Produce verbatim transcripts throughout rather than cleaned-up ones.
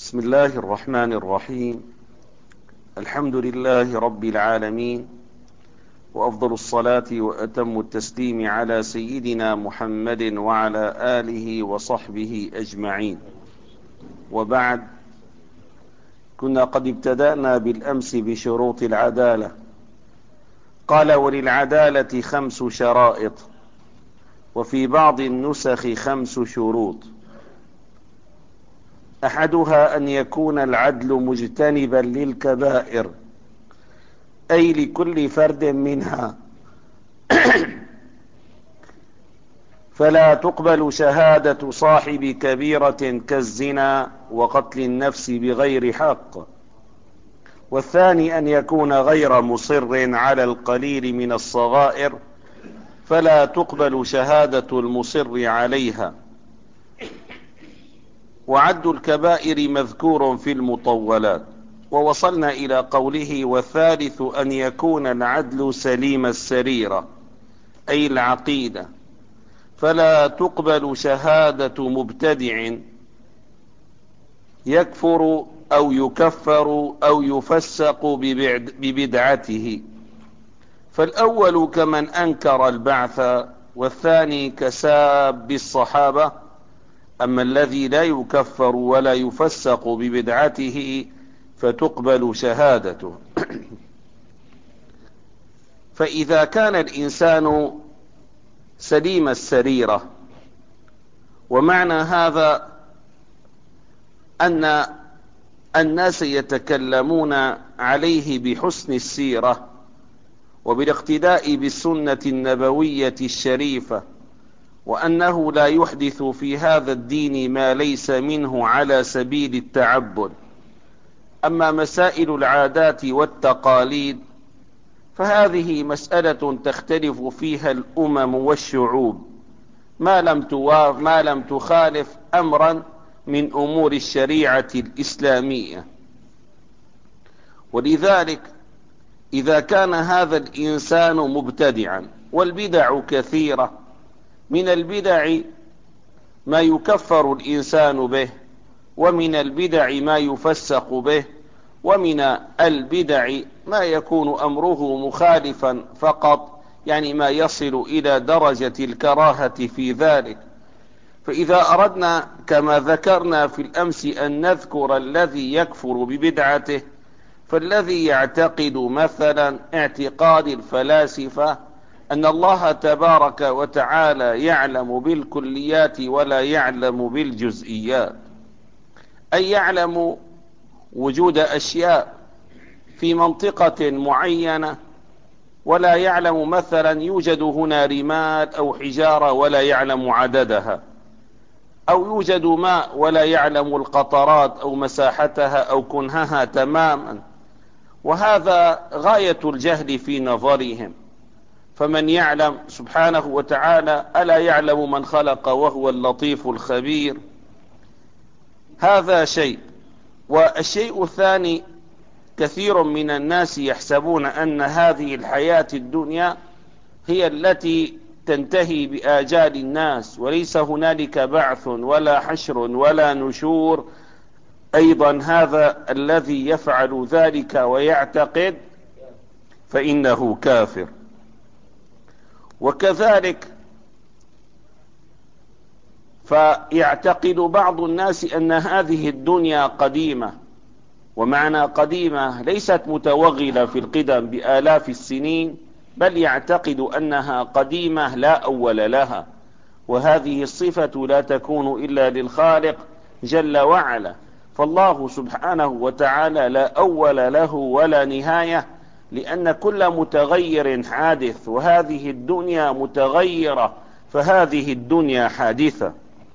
بسم الله الرحمن الرحيم. الحمد لله رب العالمين، وأفضل الصلاة وأتم التسليم على سيدنا محمد وعلى آله وصحبه أجمعين. وبعد، كنا قد ابتدأنا بالأمس بشروط العدالة. قال: وللعدالة خمس شرائط، وفي بعض النسخ خمس شروط. أحدها أن يكون العدل مجتنبا للكبائر، أي لكل فرد منها، فلا تقبل شهادة صاحب كبيرة كالزنا وقتل النفس بغير حق. والثاني أن يكون غير مصر على القليل من الصغائر، فلا تقبل شهادة المصر عليها. وعد الكبائر مذكور في المطولات. ووصلنا إلى قوله: والثالث أن يكون العدل سليم السريرة، أي العقيدة، فلا تقبل شهادة مبتدع يكفر أو يكفر أو يفسق ببدعته. فالأول كمن أنكر البعث، والثاني كساب الصحابة. أما الذي لا يكفر ولا يفسق ببدعته فتقبل شهادته. فإذا كان الإنسان سليم السريرة، ومعنى هذا أن الناس يتكلمون عليه بحسن السيرة وبالاقتداء بالسنة النبوية الشريفة، وأنه لا يحدث في هذا الدين ما ليس منه على سبيل التعبد. أما مسائل العادات والتقاليد فهذه مسألة تختلف فيها الأمم والشعوب، ما لم تواف ما لم تخالف أمرا من أمور الشريعة الإسلامية. ولذلك إذا كان هذا الإنسان مبتدعا، والبدع كثيرة، من البدع ما يكفر الإنسان به، ومن البدع ما يفسق به، ومن البدع ما يكون أمره مخالفا فقط، يعني ما يصل إلى درجة الكراهة في ذلك. فإذا أردنا كما ذكرنا في الأمس أن نذكر الذي يكفر ببدعته، فالذي يعتقد مثلا اعتقاد الفلاسفة أن الله تبارك وتعالى يعلم بالكليات ولا يعلم بالجزئيات، أي يعلم وجود أشياء في منطقة معينة، ولا يعلم مثلا يوجد هنا رمال أو حجارة ولا يعلم عددها، أو يوجد ماء ولا يعلم القطرات أو مساحتها أو كنهها تماما. وهذا غاية الجهل في نظرهم. فمن يعلم سبحانه وتعالى ألا يعلم من خلق وهو اللطيف الخبير؟ هذا شيء. والشيء الثاني، كثير من الناس يحسبون أن هذه الحياة الدنيا هي التي تنتهي بآجال الناس، وليس هنالك بعث ولا حشر ولا نشور. أيضا هذا الذي يفعل ذلك ويعتقد فإنه كافر. وكذلك فيعتقد بعض الناس أن هذه الدنيا قديمة، ومعنى قديمة ليست متوغلة في القدم بآلاف السنين، بل يعتقد أنها قديمة لا أول لها. وهذه الصفة لا تكون إلا للخالق جل وعلا. فالله سبحانه وتعالى لا أول له ولا نهاية، لأن كل متغير حادث، وهذه الدنيا متغيرة، فهذه الدنيا حادثة.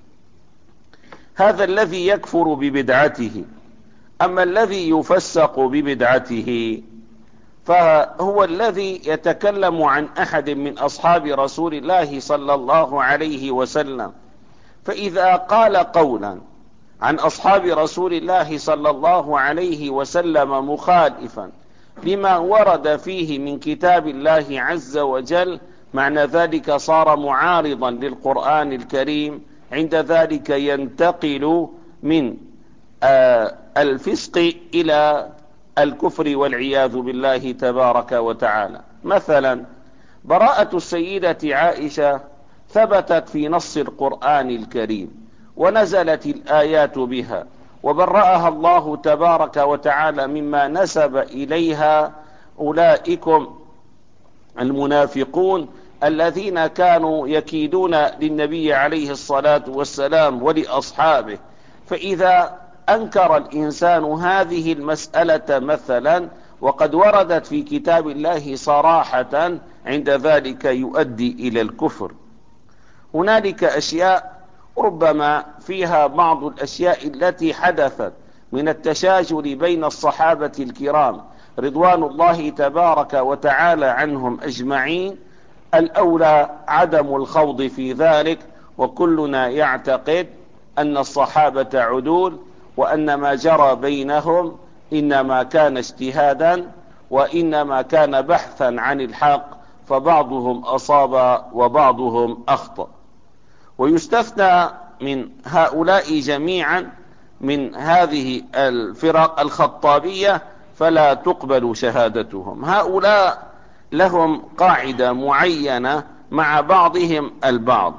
هذا الذي يكفر ببدعته. أما الذي يفسق ببدعته فهو الذي يتكلم عن أحد من أصحاب رسول الله صلى الله عليه وسلم، فإذا قال قولا عن أصحاب رسول الله صلى الله عليه وسلم مخالفا لما ورد فيه من كتاب الله عز وجل، معنى ذلك صار معارضا للقرآن الكريم. عند ذلك ينتقل من آه الفسق إلى الكفر والعياذ بالله تبارك وتعالى. مثلا براءة السيدة عائشة ثبتت في نص القرآن الكريم ونزلت الآيات بها، وبرأها الله تبارك وتعالى مما نسب إليها أولئكم المنافقون الذين كانوا يكيدون للنبي عليه الصلاة والسلام ولأصحابه. فإذا أنكر الإنسان هذه المسألة مثلا وقد وردت في كتاب الله صراحة، عند ذلك يؤدي إلى الكفر. هنالك أشياء ربما فيها بعض الأشياء التي حدثت من التشاجر بين الصحابة الكرام رضوان الله تبارك وتعالى عنهم أجمعين، الأولى عدم الخوض في ذلك، وكلنا يعتقد أن الصحابة عدول، وأن ما جرى بينهم إنما كان اجتهادا، وإنما كان بحثا عن الحق، فبعضهم أصاب وبعضهم أخطأ. ويستثنى من هؤلاء جميعا من هذه الفرق الخطابية فلا تقبل شهادتهم. هؤلاء لهم قاعدة معينة مع بعضهم البعض،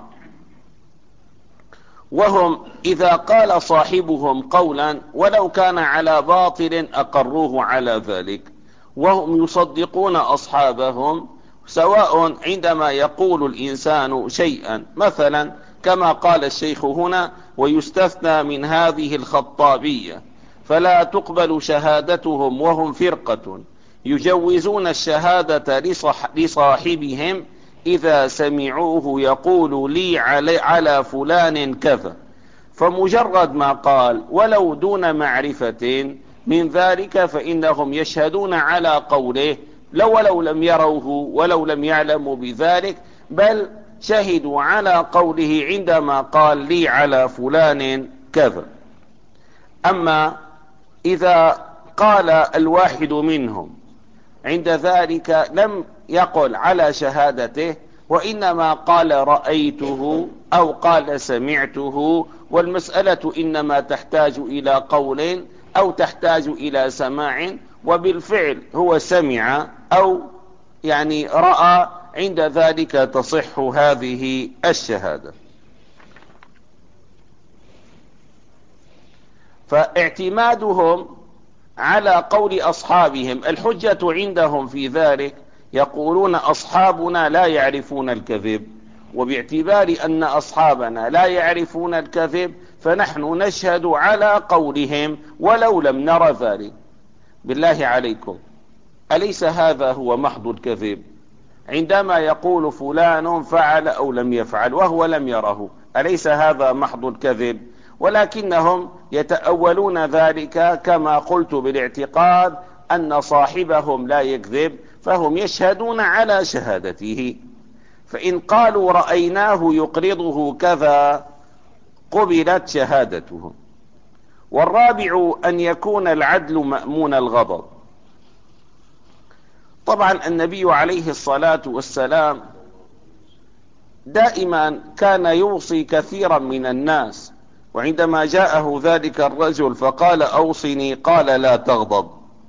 وهم إذا قال صاحبهم قولا ولو كان على باطل أقروه على ذلك، وهم يصدقون أصحابهم سواء عندما يقول الإنسان شيئا، مثلا كما قال الشيخ هنا: ويستثنى من هذه الخطابية فلا تقبل شهادتهم وهم فرقة يجوزون الشهادة لصاحبهم إذا سمعوه يقول لي على, على فلان كذا، فمجرد ما قال ولو دون معرفة من ذلك فإنهم يشهدون على قوله لو ولو لم يروه ولو لم يعلموا بذلك، بل شهدوا على قوله عندما قال لي على فلان كذا. أما إذا قال الواحد منهم عند ذلك لم يقل على شهادته، وإنما قال رأيته أو قال سمعته، والمسألة إنما تحتاج إلى قول أو تحتاج إلى سماع، وبالفعل هو سمع أو يعني رأى، عند ذلك تصح هذه الشهادة. فاعتمادهم على قول أصحابهم الحجة عندهم في ذلك، يقولون أصحابنا لا يعرفون الكذب، وباعتبار أن أصحابنا لا يعرفون الكذب فنحن نشهد على قولهم ولو لم نرى ذلك. بالله عليكم، أليس هذا هو محض الكذب؟ عندما يقول فلان فعل أو لم يفعل وهو لم يره، أليس هذا محض الكذب؟ ولكنهم يتأولون ذلك كما قلت بالاعتقاد أن صاحبهم لا يكذب، فهم يشهدون على شهادته. فإن قالوا رأيناه يقرضه كذا قبلت شهادته. والرابع أن يكون العدل مأمون الغضب. طبعا النبي عليه الصلاة والسلام دائما كان يوصي كثيرا من الناس، وعندما جاءه ذلك الرجل فقال أوصني قال لا تغضب.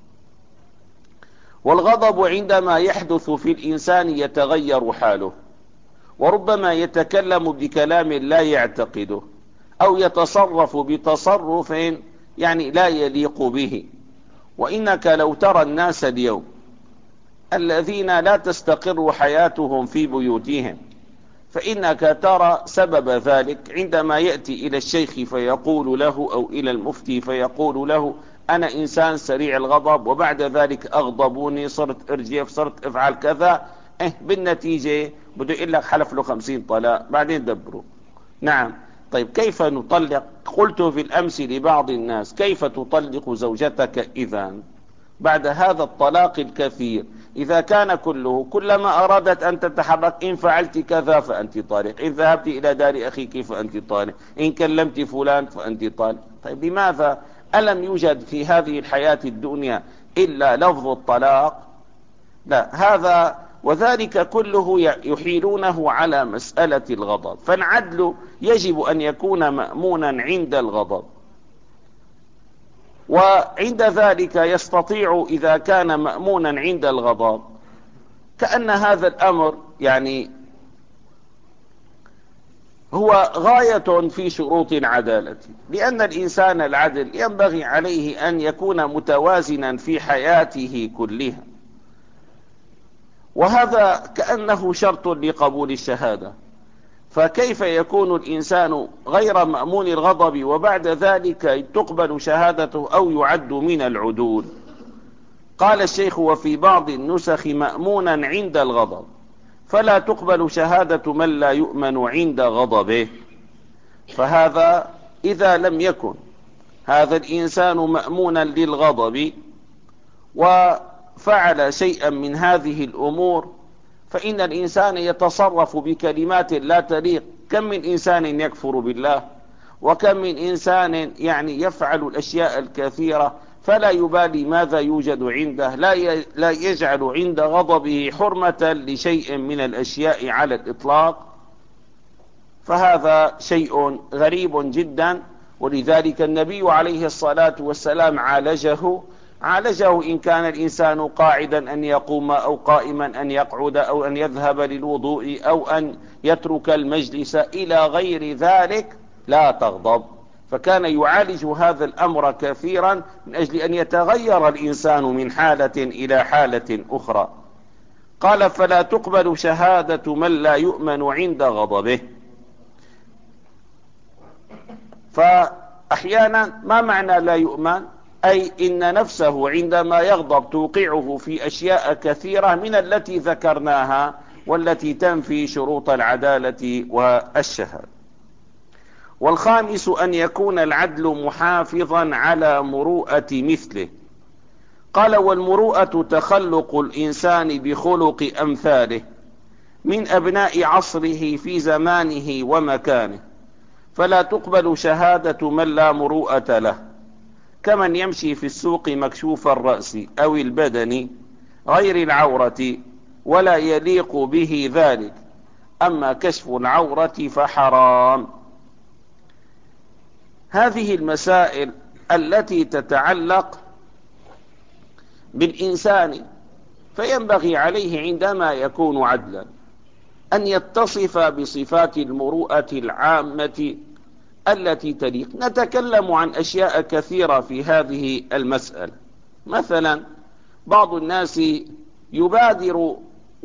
والغضب عندما يحدث في الإنسان يتغير حاله، وربما يتكلم بكلام لا يعتقده، أو يتصرف بتصرف يعني لا يليق به. وإنك لو ترى الناس اليوم الذين لا تستقر حياتهم في بيوتهم، فإنك ترى سبب ذلك عندما يأتي إلى الشيخ فيقول له أو إلى المفتي فيقول له أنا إنسان سريع الغضب، وبعد ذلك أغضبوني، صرت أرجف، صرت أفعل كذا، إيه بالنتيجة بده يقول لك حلف له خمسين طلاق، بعدين دبروا. نعم، طيب كيف نطلق؟ قلت في الأمس لبعض الناس كيف تطلق زوجتك إذا بعد هذا الطلاق الكثير؟ إذا كان كله كلما أرادت أن تتحرك إن فعلت كذا فأنت طالق، إن ذهبت إلى دار أخيك فأنت طالق، إن كلمت فلان فأنت طالق. طيب لماذا؟ ألم يوجد في هذه الحياة الدنيا إلا لفظ الطلاق؟ لا، هذا وذلك كله يحيلونه على مسألة الغضب. فالعدل يجب أن يكون مأمونا عند الغضب. وعند ذلك يستطيع إذا كان مأمونا عند الغضب، كأن هذا الأمر يعني هو غاية في شروط العدالة، لأن الإنسان العدل ينبغي عليه أن يكون متوازنا في حياته كلها، وهذا كأنه شرط لقبول الشهادة. فكيف يكون الإنسان غير مأمون الغضب وبعد ذلك تقبل شهادته أو يعد من العدول؟ قال الشيخ: وفي بعض النسخ مأمونا عند الغضب، فلا تقبل شهادة من لا يؤمن عند غضبه. فهذا إذا لم يكن هذا الإنسان مأمونا للغضب وفعل شيئا من هذه الأمور، فإن الإنسان يتصرف بكلمات لا تليق. كم من إنسان يكفر بالله، وكم من إنسان يعني يفعل الأشياء الكثيرة فلا يبالي ماذا يوجد عنده، لا يجعل عند غضبه حرمة لشيء من الأشياء على الإطلاق. فهذا شيء غريب جدا، ولذلك النبي عليه الصلاة والسلام عالجه عالجه إن كان الإنسان قاعدا أن يقوم، أو قائما أن يقعد، أو أن يذهب للوضوء، أو أن يترك المجلس إلى غير ذلك، لا تغضب. فكان يعالج هذا الأمر كثيرا من أجل أن يتغير الإنسان من حالة إلى حالة أخرى. قال: فلا تقبل شهادة من لا يؤمن عند غضبه. فأحيانا ما معنى لا يؤمن؟ أي إن نفسه عندما يغضب توقعه في أشياء كثيرة من التي ذكرناها والتي تنفي شروط العدالة والشهادة. والخامس أن يكون العدل محافظا على مروءة مثله. قال: والمروءة تخلق الإنسان بخلق أمثاله من أبناء عصره في زمانه ومكانه، فلا تقبل شهادة من لا مروءة له، كمن يمشي في السوق مكشوف الرأس أو البدن غير العورة ولا يليق به ذلك، أما كشف العورة فحرام. هذه المسائل التي تتعلق بالإنسان، فينبغي عليه عندما يكون عدلا أن يتصف بصفات المروءة العامة التي تليق. نتكلم عن أشياء كثيرة في هذه المسألة. مثلا بعض الناس يبادر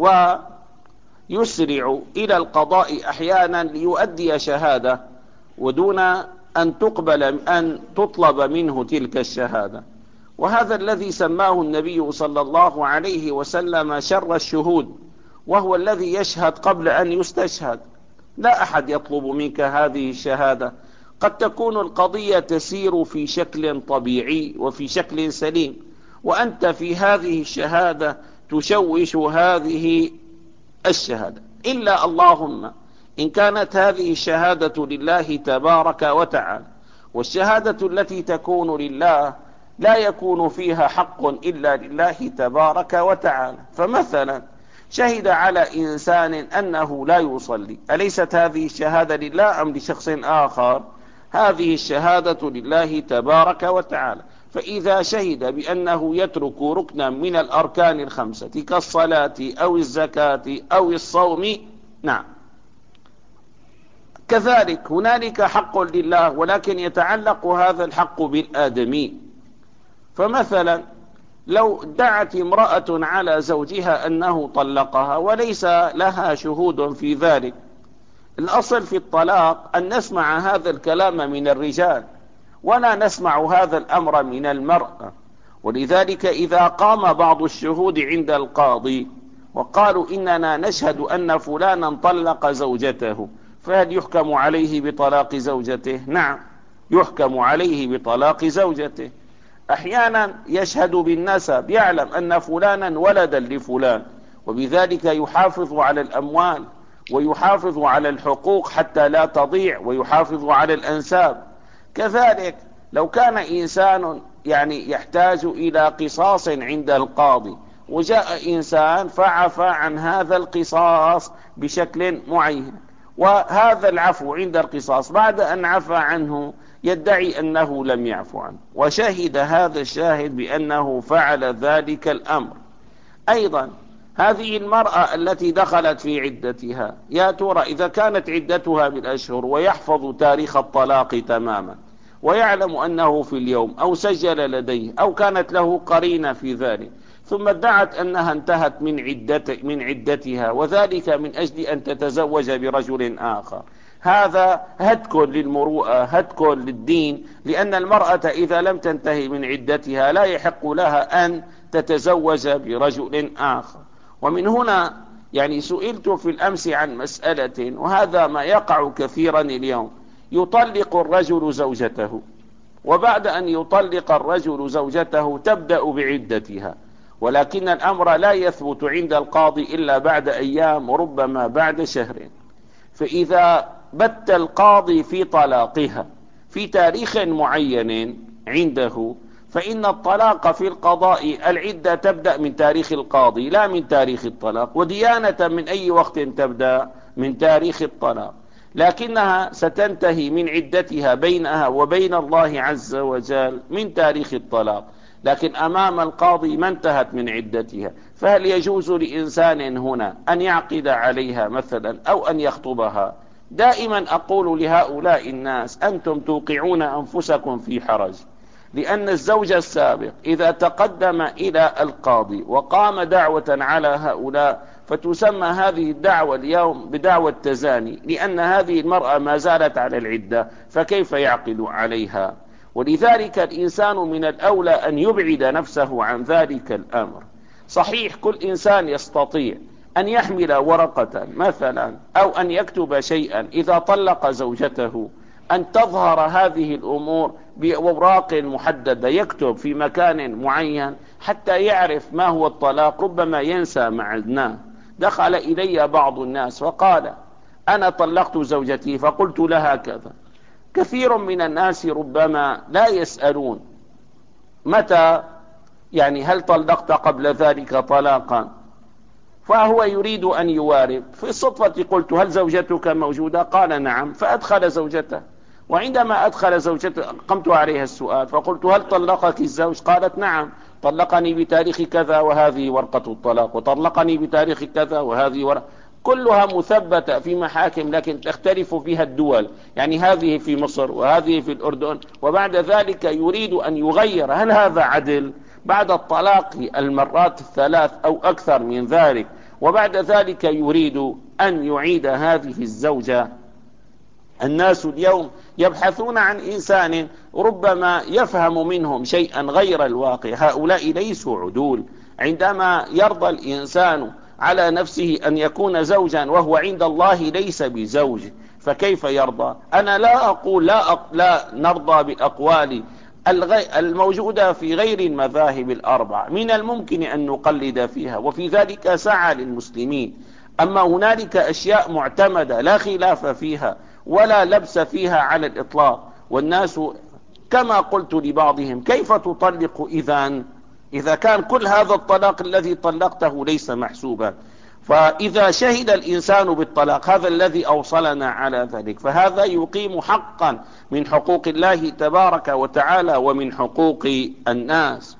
ويسرع إلى القضاء أحيانا ليؤدي شهادة ودون أن تقبل أن تطلب منه تلك الشهادة، وهذا الذي سماه النبي صلى الله عليه وسلم شر الشهود، وهو الذي يشهد قبل أن يستشهد. لا أحد يطلب منك هذه الشهادة، قد تكون القضية تسير في شكل طبيعي وفي شكل سليم، وأنت في هذه الشهادة تشوش هذه الشهادة. إلا اللهم إن كانت هذه الشهادة لله تبارك وتعالى، والشهادة التي تكون لله لا يكون فيها حق إلا لله تبارك وتعالى. فمثلا شهد على إنسان أنه لا يصلي، أليست هذه الشهادة لله أم لشخص آخر؟ هذه الشهادة لله تبارك وتعالى. فإذا شهد بأنه يترك ركنا من الأركان الخمسة كالصلاة أو الزكاة أو الصوم، نعم، كذلك هنالك حق لله، ولكن يتعلق هذا الحق بالآدمي. فمثلا لو ادعت امرأة على زوجها أنه طلقها وليس لها شهود في ذلك، الأصل في الطلاق أن نسمع هذا الكلام من الرجال ولا نسمع هذا الأمر من المرأة. ولذلك إذا قام بعض الشهود عند القاضي وقالوا إننا نشهد أن فلانا طلق زوجته، فهل يحكم عليه بطلاق زوجته؟ نعم، يحكم عليه بطلاق زوجته. أحيانا يشهد بالنسب، يعلم أن فلانا ولدا لفلان، وبذلك يحافظ على الأموال ويحافظ على الحقوق حتى لا تضيع، ويحافظ على الأنساب. كذلك لو كان إنسان يعني يحتاج إلى قصاص عند القاضي، وجاء إنسان فعفى عن هذا القصاص بشكل معين، وهذا العفو عند القصاص بعد أن عفى عنه يدعي أنه لم يعفو عنه، وشهد هذا الشاهد بأنه فعل ذلك الأمر. أيضا هذه المرأة التي دخلت في عدتها، يا ترى إذا كانت عدتها بالأشهر ويحفظ تاريخ الطلاق تماما ويعلم أنه في اليوم أو سجل لديه أو كانت له قرينة في ذلك، ثم ادعت أنها انتهت من, عدت من عدتها وذلك من أجل أن تتزوج برجل آخر، هذا هتك للمروءة، هتك للدين، لأن المرأة إذا لم تنتهي من عدتها لا يحق لها أن تتزوج برجل آخر. ومن هنا يعني سئلت في الأمس عن مسألة، وهذا ما يقع كثيرا اليوم، يطلق الرجل زوجته، وبعد أن يطلق الرجل زوجته تبدأ بعدتها، ولكن الأمر لا يثبت عند القاضي إلا بعد أيام وربما بعد شهر. فإذا بت القاضي في طلاقها في تاريخ معين عنده، فإن الطلاق في القضاء العدة تبدأ من تاريخ القاضي لا من تاريخ الطلاق، وديانة من أي وقت تبدأ من تاريخ الطلاق، لكنها ستنتهي من عدتها بينها وبين الله عز وجل من تاريخ الطلاق، لكن أمام القاضي ما انتهت من عدتها. فهل يجوز لإنسان هنا أن يعقد عليها مثلا أو أن يخطبها؟ دائما أقول لهؤلاء الناس أنتم توقعون أنفسكم في حرج، لأن الزوج السابق إذا تقدم إلى القاضي وقام دعوة على هؤلاء فتسمى هذه الدعوة اليوم بدعوة تزاني، لأن هذه المرأة ما زالت على العدة، فكيف يعقد عليها؟ ولذلك الإنسان من الأولى أن يبعد نفسه عن ذلك الأمر. صحيح كل إنسان يستطيع أن يحمل ورقة مثلا أو أن يكتب شيئا إذا طلق زوجته، أن تظهر هذه الأمور بأوراق محددة، يكتب في مكان معين حتى يعرف ما هو الطلاق، ربما ينسى معناه. دخل إلي بعض الناس وقال أنا طلقت زوجتي فقلت لها كذا. كثير من الناس ربما لا يسألون متى، يعني هل طلقت قبل ذلك طلاقا؟ فهو يريد أن يوارب. في الصدفة قلت هل زوجتك موجودة؟ قال نعم، فأدخل زوجته، وعندما أدخل زوجته قمت عليها السؤال فقلت هل طلقك الزوج؟ قالت نعم، طلقني بتاريخ كذا وهذه ورقة الطلاق، وطلقني بتاريخ كذا وهذه ورقة، كلها مثبتة في محاكم لكن تختلف فيها الدول، يعني هذه في مصر وهذه في الأردن، وبعد ذلك يريد أن يغير. هل هذا عدل؟ بعد الطلاق المرات الثلاث أو أكثر من ذلك، وبعد ذلك يريد أن يعيد هذه الزوجة. الناس اليوم يبحثون عن إنسان ربما يفهم منهم شيئا غير الواقع، هؤلاء ليسوا عدول. عندما يرضى الإنسان على نفسه أن يكون زوجا وهو عند الله ليس بزوج، فكيف يرضى؟ أنا لا أقول لا, أق... لا نرضى بالأقوال الموجودة في غير المذاهب الأربع، من الممكن أن نقلد فيها وفي ذلك سعى للمسلمين. أما هنالك أشياء معتمدة لا خلاف فيها ولا لبس فيها على الإطلاق، والناس كما قلت لبعضهم كيف تطلق إذن إذا كان كل هذا الطلاق الذي طلقته ليس محسوبا؟ فإذا شهد الإنسان بالطلاق، هذا الذي أوصلنا على ذلك، فهذا يقيم حقا من حقوق الله تبارك وتعالى ومن حقوق الناس.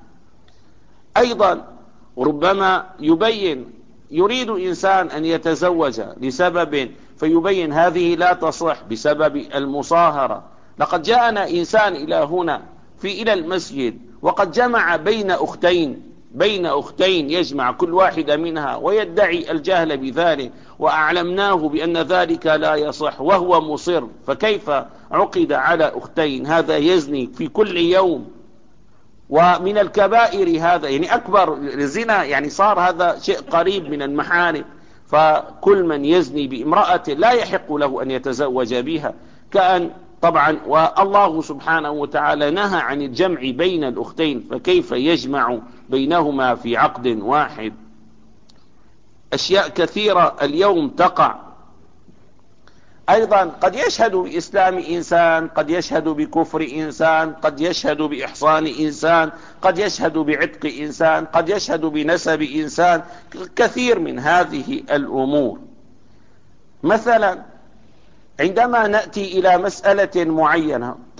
أيضا ربما يبين يريد إنسان أن يتزوج لسبب فيبين هذه لا تصح بسبب المصاهرة. لقد جاءنا إنسان إلى هنا في إلى المسجد وقد جمع بين أختين بين أختين يجمع كل واحدة منها ويدعي الجهل بذلك، وأعلمناه بأن ذلك لا يصح وهو مصر، فكيف عقد على أختين؟ هذا يزني في كل يوم، ومن الكبائر هذا، يعني أكبر الزنا، يعني صار هذا شيء قريب من المحارم. فكل من يزني بامرأة لا يحق له أن يتزوج بها، كأن طبعا والله سبحانه وتعالى نهى عن الجمع بين الأختين، فكيف يجمع بينهما في عقد واحد؟ أشياء كثيرة اليوم تقع. أيضا قد يشهد بإسلام إنسان، قد يشهد بكفر إنسان، قد يشهد بإحصان إنسان، قد يشهد بعتق إنسان، قد يشهد بنسب إنسان، كثير من هذه الأمور. مثلا عندما نأتي إلى مسألة معينة،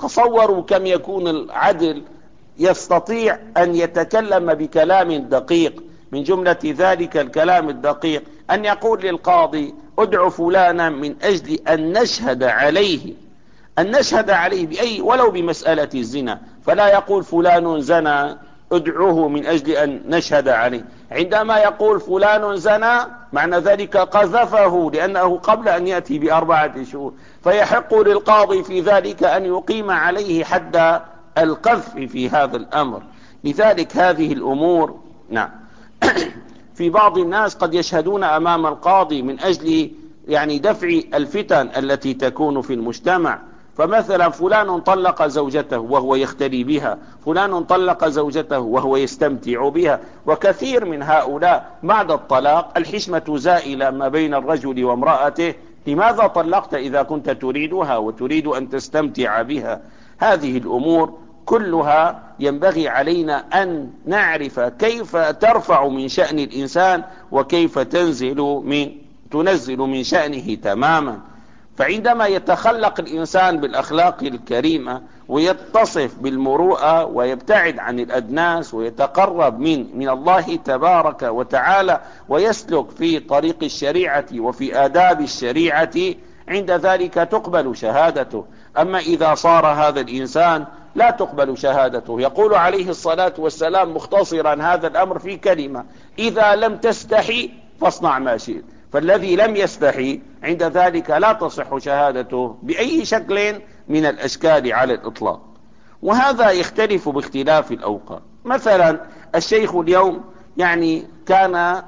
تصوروا كم يكون العدل يستطيع أن يتكلم بكلام دقيق. من جملة ذلك الكلام الدقيق أن يقول للقاضي ادع فلانا من أجل أن نشهد عليه، أن نشهد عليه بأي ولو بمسألة الزنا، فلا يقول فلان زنى ادعوه من أجل أن نشهد عليه. عندما يقول فلان زنى معنى ذلك قذفه، لأنه قبل أن يأتي بأربعة شهور، فيحق للقاضي في ذلك أن يقيم عليه حد القذف في هذا الأمر. لذلك هذه الأمور نعم في بعض الناس قد يشهدون أمام القاضي من أجل يعني دفع الفتن التي تكون في المجتمع. فمثلا فلان طلق زوجته وهو يختلي بها، فلان طلق زوجته وهو يستمتع بها. وكثير من هؤلاء بعد الطلاق الحشمة زائلة ما بين الرجل وامرأته، لماذا طلقت إذا كنت تريدها وتريد أن تستمتع بها؟ هذه الأمور كلها ينبغي علينا أن نعرف كيف ترفع من شأن الإنسان وكيف تنزل من تنزل من شأنه تماما. فعندما يتخلق الإنسان بالأخلاق الكريمة ويتصف بالمروءة ويبتعد عن الأدناس ويتقرب من من الله تبارك وتعالى ويسلك في طريق الشريعة وفي آداب الشريعة، عند ذلك تقبل شهادته. أما إذا صار هذا الإنسان لا تقبل شهادته. يقول عليه الصلاة والسلام مختصرا هذا الأمر في كلمة: إذا لم تستحي فاصنع ما شئت. فالذي لم يستحي عند ذلك لا تصح شهادته بأي شكل من الأشكال على الإطلاق. وهذا يختلف باختلاف الأوقات. مثلا الشيخ اليوم يعني كان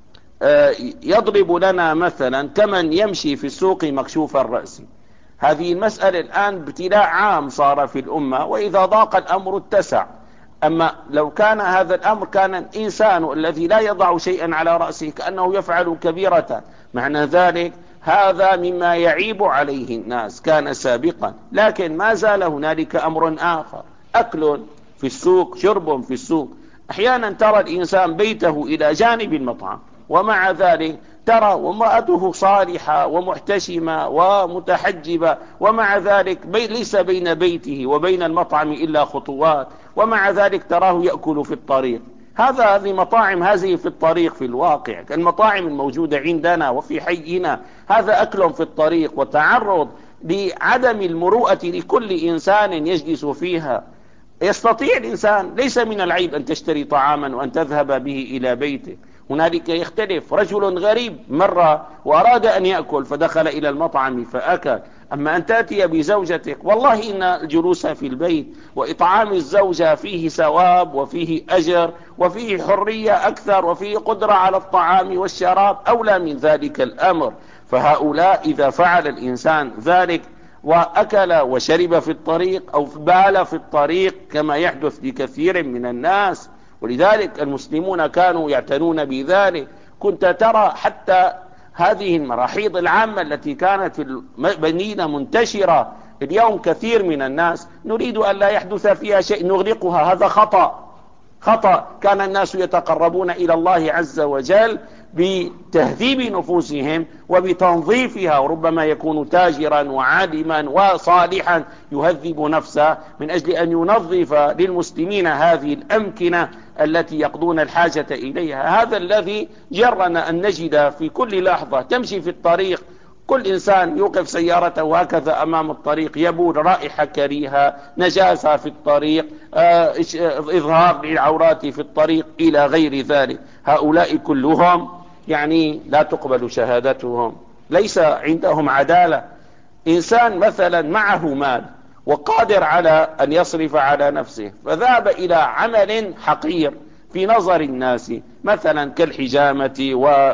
يضرب لنا مثلا كمن يمشي في السوق مكشوف الرأس. هذه المسألة الآن ابتلاء عام صار في الأمة، وإذا ضاق الأمر اتسع. أما لو كان هذا الأمر كان الإنسان الذي لا يضع شيئا على رأسه كأنه يفعل كبيرة، معنى ذلك هذا مما يعيب عليه الناس كان سابقا. لكن ما زال هنالك أمر آخر: أكل في السوق، شرب في السوق. أحيانا ترى الإنسان بيته إلى جانب المطعم، ومع ذلك ترى وامرأته صالحة ومحتشمة ومتحجبة، ومع ذلك بي ليس بين بيته وبين المطعم إلا خطوات، ومع ذلك تراه يأكل في الطريق. هذا هذه مطاعم هذه في الطريق في الواقع، المطاعم الموجودة عندنا وفي حينا، هذا أكل في الطريق وتعرض لعدم المروءة لكل إنسان يجلس فيها. يستطيع الإنسان، ليس من العيب أن تشتري طعاما وأن تذهب به إلى بيته. هنالك يختلف، رجل غريب مر وأراد أن يأكل فدخل إلى المطعم فأكل. أما أن تأتي بزوجتك، والله إن الجلوس في البيت وإطعام الزوجة فيه ثواب وفيه أجر وفيه حرية أكثر وفيه قدرة على الطعام والشراب أولى من ذلك الأمر. فهؤلاء إذا فعل الإنسان ذلك وأكل وشرب في الطريق أو بال في الطريق كما يحدث لكثير من الناس، ولذلك المسلمون كانوا يعتنون بذلك. كنت ترى حتى هذه المراحيض العامة التي كانت في المدينة منتشرة، اليوم كثير من الناس نريد أن لا يحدث فيها شيء نغلقها. هذا خطأ خطأ. كان الناس يتقربون إلى الله عز وجل بتهذيب نفوسهم وبتنظيفها، وربما يكون تاجرا وعالما وصالحا يهذب نفسه من أجل أن ينظف للمسلمين هذه الأمكنة التي يقضون الحاجة إليها. هذا الذي جرنا أن نجد في كل لحظة تمشي في الطريق كل إنسان يوقف سيارته هكذا أمام الطريق، يبول رائحة كريهة، نجاسة في الطريق، إظهار للعورات في الطريق إلى غير ذلك. هؤلاء كلهم يعني لا تقبل شهادتهم، ليس عندهم عدالة. إنسان مثلا معه مال وقادر على أن يصرف على نفسه، فذهب إلى عمل حقير في نظر الناس مثلا كالحجامة و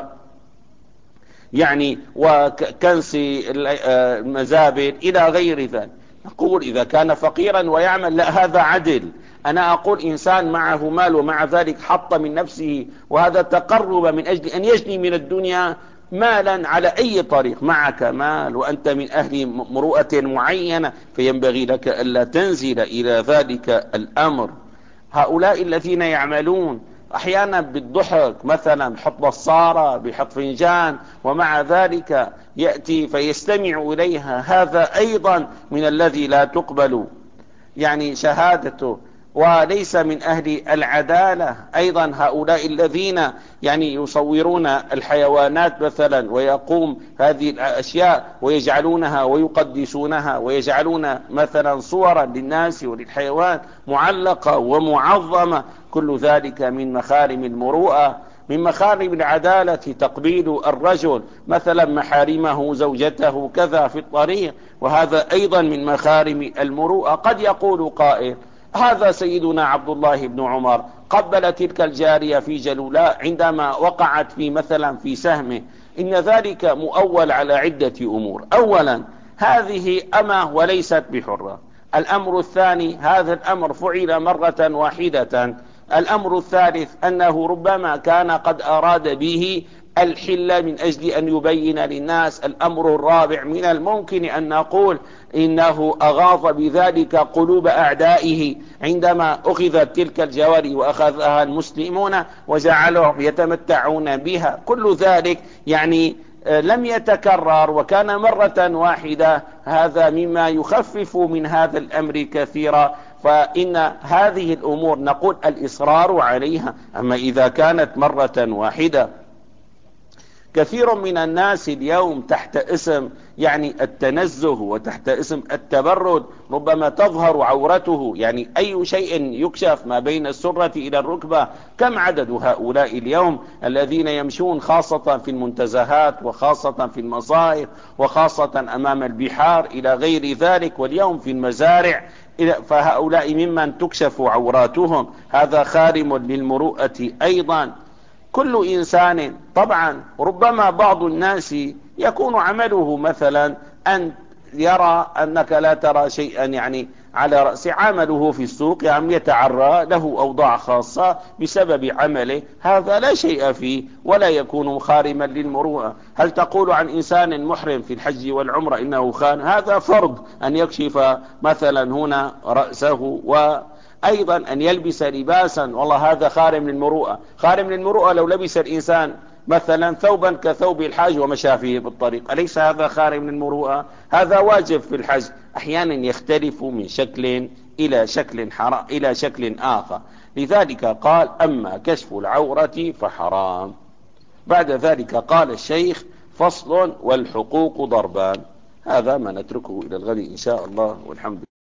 يعني وكنس المزابل إلى غير ذلك، نقول إذا كان فقيرا ويعمل لا، هذا عدل. أنا أقول إنسان معه مال ومع ذلك حط من نفسه، وهذا تقرب من أجل أن يجني من الدنيا مالا على أي طريق. معك مال وأنت من أهل مروءة معينة، فينبغي لك ألا تنزل إلى ذلك الأمر. هؤلاء الذين يعملون أحيانا بالضحك، مثلا بحط بصارة بحط فنجان ومع ذلك يأتي فيستمع إليها، هذا أيضا من الذي لا تقبل يعني شهادته، وليس من أهل العدالة. أيضا هؤلاء الذين يعني يصورون الحيوانات مثلا، ويقوم هذه الأشياء ويجعلونها ويقدسونها، ويجعلون مثلا صورا للناس وللحيوان معلقة ومعظمة، كل ذلك من مخارم المروءة. من مخارم العدالة تقبيل الرجل مثلا محارمه زوجته كذا في الطريق، وهذا أيضا من مخارم المروءة. قد يقول قائل: هذا سيدنا عبد الله بن عمر قبل تلك الجارية في جلولاء عندما وقعت في مثلا في سهمه، إن ذلك مؤول على عدة أمور. أولا، هذه أمة وليست بحرة. الأمر الثاني، هذا الأمر فعل مرة واحدة. الأمر الثالث، أنه ربما كان قد أراد به الحل من أجل أن يبين للناس. الأمر الرابع، من الممكن أن نقول إنه أغاظ بذلك قلوب أعدائه عندما أخذت تلك الجواري وأخذها المسلمون وجعلهم يتمتعون بها. كل ذلك يعني لم يتكرر وكان مرة واحدة. هذا مما يخفف من هذا الأمر كثيرا. فإن هذه الأمور نقول الإصرار عليها. أما إذا كانت مرة واحدة، كثير من الناس اليوم تحت اسم يعني التنزه وتحت اسم التبرد ربما تظهر عورته، يعني أي شيء يكشف ما بين السرة إلى الركبة. كم عدد هؤلاء اليوم الذين يمشون خاصة في المنتزهات وخاصة في المصائف وخاصة أمام البحار إلى غير ذلك، واليوم في المزارع، فهؤلاء ممن تكشف عوراتهم. هذا خارم للمروءة أيضا. كل إنسان طبعا، ربما بعض الناس يكون عمله مثلا أن يرى أنك لا ترى شيئا يعني على رأس عمله في السوق، يعني يتعرى له أوضاع خاصة بسبب عمله، هذا لا شيء فيه ولا يكون خارما للمروءة. هل تقول عن إنسان محرم في الحج والعمرة إنه خان؟ هذا فرض أن يكشف مثلا هنا رأسه، و أيضا أن يلبس لباسا، والله هذا خارم للمروءة. خارم للمروءة لو لبس الإنسان مثلا ثوبا كثوب الحاج ومشى فيه بالطريق، أليس هذا خارم للمروءة؟ هذا واجب في الحج. أحيانا يختلف من شكل إلى شكل حرام إلى شكل آخر. لذلك قال: أما كشف العورة فحرام. بعد ذلك قال الشيخ: فصل: والحقوق ضربان. هذا ما نتركه إلى الغد إن شاء الله، والحمد لله.